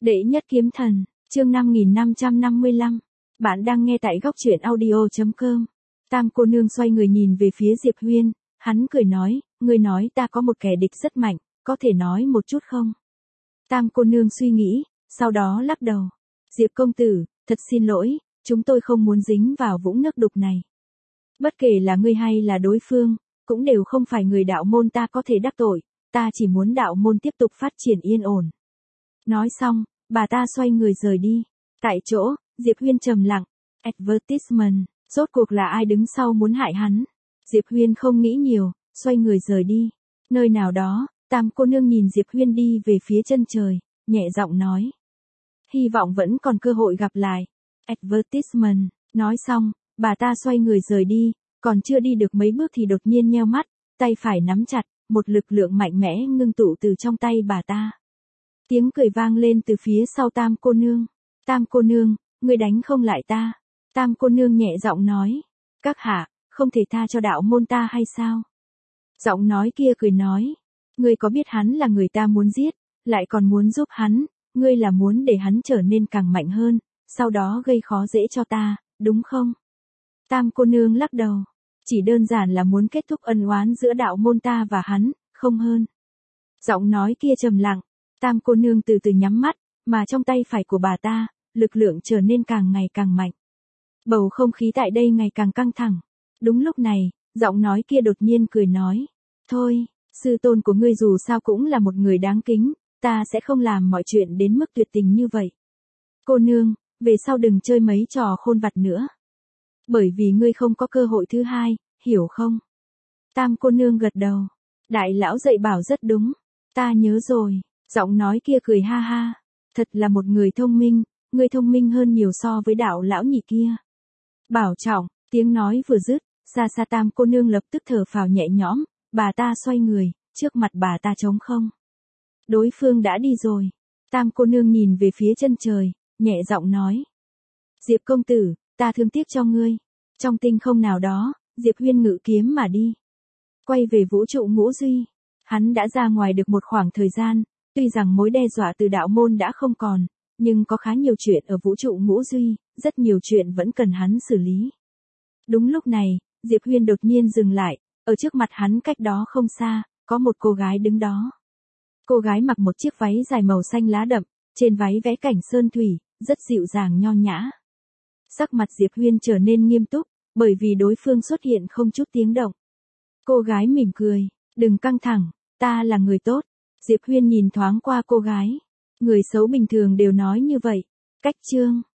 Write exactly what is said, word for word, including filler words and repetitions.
Đệ nhất kiếm thần, chương năm nghìn năm trăm năm mươi lăm. Bạn đang nghe tại góc truyện audio chấm com. Tam cô nương xoay người nhìn về phía Diệp Huyên, hắn cười nói, ngươi nói ta có một kẻ địch rất mạnh, có thể nói một chút không? Tam cô nương suy nghĩ, sau đó lắc đầu. Diệp công tử, thật xin lỗi, chúng tôi không muốn dính vào vũng nước đục này. Bất kể là ngươi hay là đối phương, cũng đều không phải người đạo môn ta có thể đắc tội, ta chỉ muốn đạo môn tiếp tục phát triển yên ổn. Nói xong, bà ta xoay người rời đi. Tại chỗ, Diệp Huyên trầm lặng. Advertisement, rốt cuộc là ai đứng sau muốn hại hắn? Diệp Huyên không nghĩ nhiều, xoay người rời đi. Nơi nào đó, Tam cô nương nhìn Diệp Huyên đi về phía chân trời, nhẹ giọng nói. Hy vọng vẫn còn cơ hội gặp lại. Advertisement, nói xong, bà ta xoay người rời đi, còn chưa đi được mấy bước thì đột nhiên nheo mắt, tay phải nắm chặt, một lực lượng mạnh mẽ ngưng tụ từ trong tay bà ta. Tiếng cười vang lên từ phía sau Tam cô nương. Tam cô nương, ngươi đánh không lại ta. Tam cô nương nhẹ giọng nói. Các hạ, không thể tha cho đạo môn ta hay sao? Giọng nói kia cười nói. Ngươi có biết hắn là người ta muốn giết, lại còn muốn giúp hắn, ngươi là muốn để hắn trở nên càng mạnh hơn, sau đó gây khó dễ cho ta, đúng không? Tam cô nương lắc đầu. Chỉ đơn giản là muốn kết thúc ân oán giữa đạo môn ta và hắn, không hơn. Giọng nói kia trầm lặng. Tam cô nương từ từ nhắm mắt, mà trong tay phải của bà ta, lực lượng trở nên càng ngày càng mạnh. Bầu không khí tại đây ngày càng căng thẳng. Đúng lúc này, giọng nói kia đột nhiên cười nói. Thôi, sư tôn của ngươi dù sao cũng là một người đáng kính, ta sẽ không làm mọi chuyện đến mức tuyệt tình như vậy. Cô nương, về sau đừng chơi mấy trò khôn vặt nữa. Bởi vì ngươi không có cơ hội thứ hai, hiểu không? Tam cô nương gật đầu. Đại lão dạy bảo rất đúng. Ta nhớ rồi. Giọng nói kia cười ha ha. Thật là một người thông minh, ngươi thông minh hơn nhiều so với đạo lão nhị kia. Bảo trọng, tiếng nói vừa dứt, xa xa Tam cô nương lập tức thở phào nhẹ nhõm, bà ta xoay người, trước mặt bà ta trống không. Đối phương đã đi rồi. Tam cô nương nhìn về phía chân trời, nhẹ giọng nói. Diệp công tử, ta thương tiếc cho ngươi. Trong tinh không nào đó, Diệp Huyên ngự kiếm mà đi. Quay về vũ trụ ngũ duy. Hắn đã ra ngoài được một khoảng thời gian. Tuy rằng mối đe dọa từ đạo môn đã không còn, nhưng có khá nhiều chuyện ở vũ trụ ngũ duy, rất nhiều chuyện vẫn cần hắn xử lý. Đúng lúc này, Diệp Huyên đột nhiên dừng lại, ở trước mặt hắn cách đó không xa, có một cô gái đứng đó. Cô gái mặc một chiếc váy dài màu xanh lá đậm, trên váy vẽ cảnh sơn thủy, rất dịu dàng nho nhã. Sắc mặt Diệp Huyên trở nên nghiêm túc, bởi vì đối phương xuất hiện không chút tiếng động. Cô gái mỉm cười, đừng căng thẳng, ta là người tốt. Diệp Huyên nhìn thoáng qua cô gái. Người xấu bình thường đều nói như vậy. Cách chương.